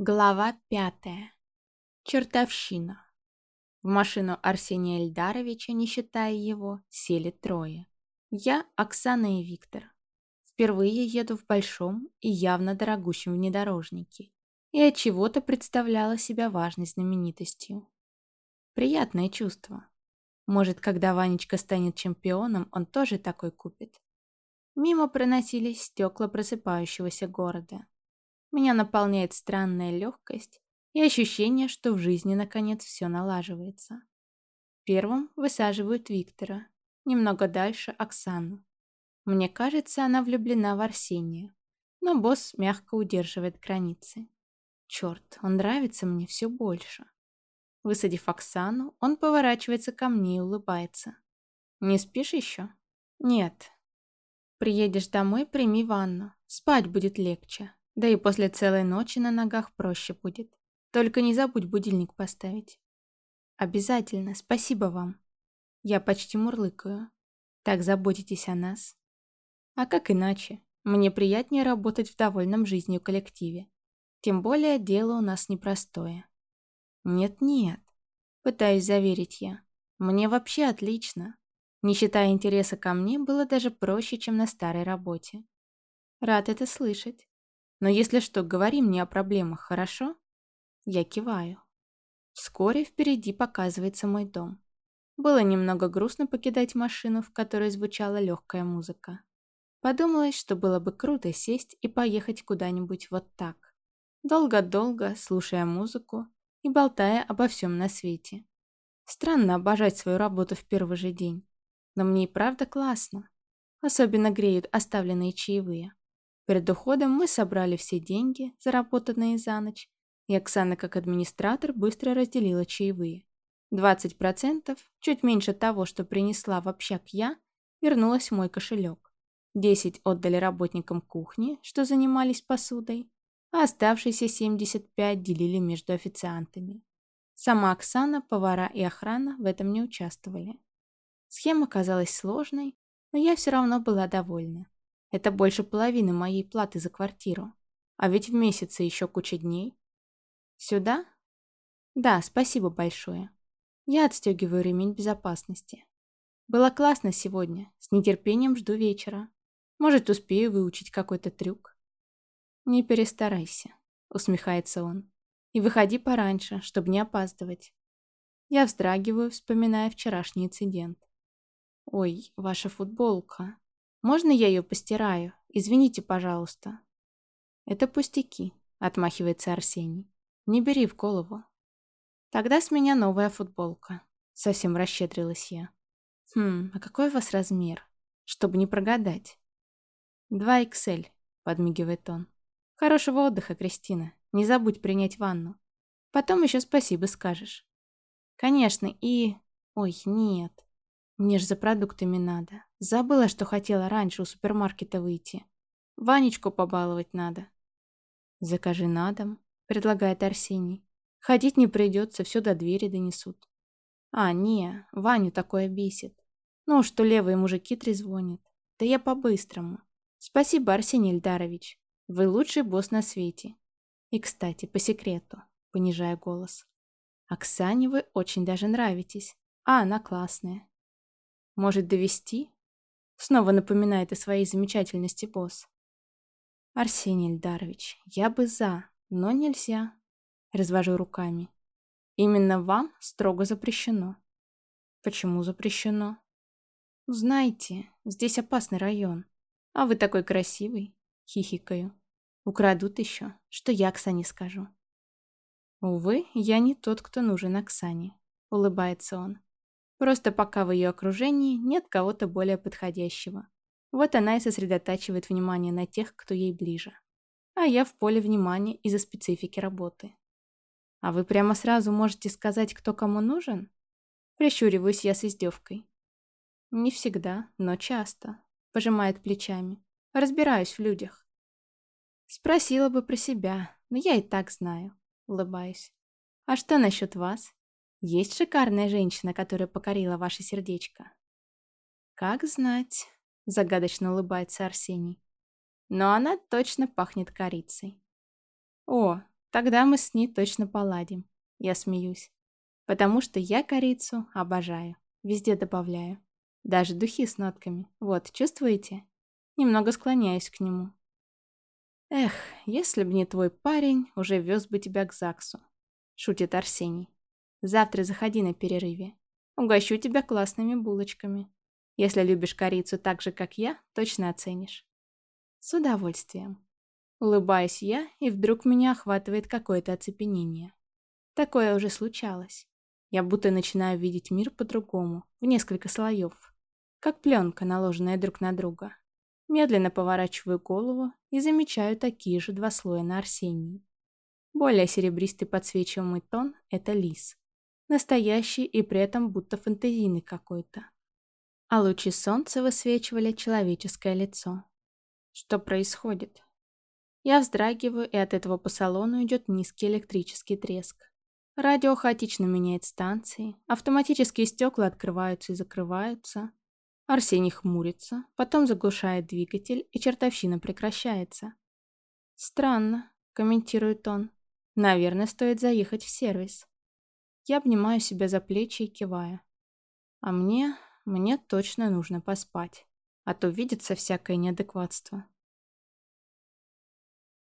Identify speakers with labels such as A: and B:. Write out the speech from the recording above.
A: Глава 5. Чертовщина. В машину Арсения Эльдаровича, не считая его, сели трое. Я, Оксана и Виктор. Впервые еду в большом и явно дорогущем внедорожнике. И от чего-то представляла себя важной знаменитостью. Приятное чувство. Может, когда Ванечка станет чемпионом, он тоже такой купит. Мимо проносились стекла просыпающегося города. Меня наполняет странная легкость и ощущение, что в жизни наконец все налаживается. Первым высаживают Виктора, немного дальше Оксану. Мне кажется, она влюблена в Арсения, но босс мягко удерживает границы. Черт, он нравится мне все больше. Высадив Оксану, он поворачивается ко мне и улыбается. «Не спишь еще?» «Нет». «Приедешь домой, прими ванну. Спать будет легче. Да и после целой ночи на ногах проще будет. Только не забудь будильник поставить». «Обязательно, спасибо вам». Я почти мурлыкаю. Так заботитесь о нас. А как иначе? Мне приятнее работать в довольном жизнью коллективе. Тем более дело у нас непростое. Нет-нет, пытаюсь заверить я. Мне вообще отлично. Не считая интереса ко мне, было даже проще, чем на старой работе. Рад это слышать. Но если что, говори мне о проблемах, хорошо? Я киваю. Вскоре впереди показывается мой дом. Было немного грустно покидать машину, в которой звучала легкая музыка. Подумалось, что было бы круто сесть и поехать куда-нибудь вот так. Долго-долго, слушая музыку и болтая обо всем на свете. Странно обожать свою работу в первый же день. Но мне и правда классно. Особенно греют оставленные чаевые. Перед уходом мы собрали все деньги, заработанные за ночь, и Оксана как администратор быстро разделила чаевые. 20%, чуть меньше того, что принесла в общак я, вернулась в мой кошелек. 10 отдали работникам кухни, что занимались посудой, а оставшиеся 75 делили между официантами. Сама Оксана, повара и охрана в этом не участвовали. Схема казалась сложной, но я все равно была довольна. Это больше половины моей платы за квартиру. А ведь в месяце еще куча дней. Сюда? Да, спасибо большое. Я отстегиваю ремень безопасности. Было классно сегодня. С нетерпением жду вечера. Может, успею выучить какой-то трюк. Не перестарайся, усмехается он. И выходи пораньше, чтобы не опаздывать. Я вздрагиваю, вспоминая вчерашний инцидент. Ой, ваша футболка. Можно я ее постираю? Извините, пожалуйста. Это пустяки, отмахивается Арсений. Не бери в голову. Тогда с меня новая футболка. Совсем расщедрилась я. А какой у вас размер? Чтобы не прогадать. 2XL, подмигивает он. Хорошего отдыха, Кристина. Не забудь принять ванну. Потом еще спасибо скажешь. Конечно, и... Ой, нет. Мне ж за продуктами надо. Забыла, что хотела раньше у супермаркета выйти. Ванечку побаловать надо. Закажи на дом, предлагает Арсений. Ходить не придется, все до двери донесут. А, не, Ваню такое бесит. Ну, что левые мужики трезвонят. Да я по-быстрому. Спасибо, Арсений Ильдарович. Вы лучший босс на свете. И, кстати, по секрету, понижая голос. Оксане вы очень даже нравитесь. А она классная. Может, довести? Снова напоминает о своей замечательности босс. Арсений Ильдарович, я бы за, но нельзя. Развожу руками. Именно вам строго запрещено. Почему запрещено? Знаете, здесь опасный район. А вы такой красивый. Хихикаю. Украдут еще, что я Оксане скажу. Увы, я не тот, кто нужен Оксане. Улыбается он. Просто пока в ее окружении нет кого-то более подходящего. Вот она и сосредотачивает внимание на тех, кто ей ближе. А я в поле внимания из-за специфики работы. А вы прямо сразу можете сказать, кто кому нужен? Прищуриваюсь я с издевкой. Не всегда, но часто. Пожимает плечами. Разбираюсь в людях. Спросила бы про себя, но я и так знаю. Улыбаюсь. А что насчет вас? Есть шикарная женщина, которая покорила ваше сердечко? Как знать, загадочно улыбается Арсений. Но она точно пахнет корицей. О, Тогда мы с ней точно поладим. Я смеюсь. Потому что я корицу обожаю. Везде добавляю. Даже духи с нотками. Вот, чувствуете? Немного склоняюсь к нему. Эх, если б не твой парень, уже вез бы тебя к ЗАГСу. Шутит Арсений. Завтра заходи на перерыве. Угощу тебя классными булочками. Если любишь корицу так же, как я, точно оценишь. С удовольствием. Улыбаюсь я, и вдруг меня охватывает какое-то оцепенение. Такое уже случалось. Я будто начинаю видеть мир по-другому, в несколько слоев. Как пленка, наложенная друг на друга. Медленно поворачиваю голову и замечаю такие же два слоя на Арсении. Более серебристый подсвечиваемый тон – это лис. Настоящий и при этом будто фэнтезийный какой-то. А лучи солнца высвечивали человеческое лицо. Что происходит? Я вздрагиваю, и от этого по салону идет низкий электрический треск. Радио хаотично меняет станции, автоматические стекла открываются и закрываются. Арсений хмурится, потом заглушает двигатель, и чертовщина прекращается. «Странно», — комментирует он. «Наверное, стоит заехать в сервис». Я обнимаю себя за плечи и киваю. А мне точно нужно поспать, а то видится всякое неадекватство.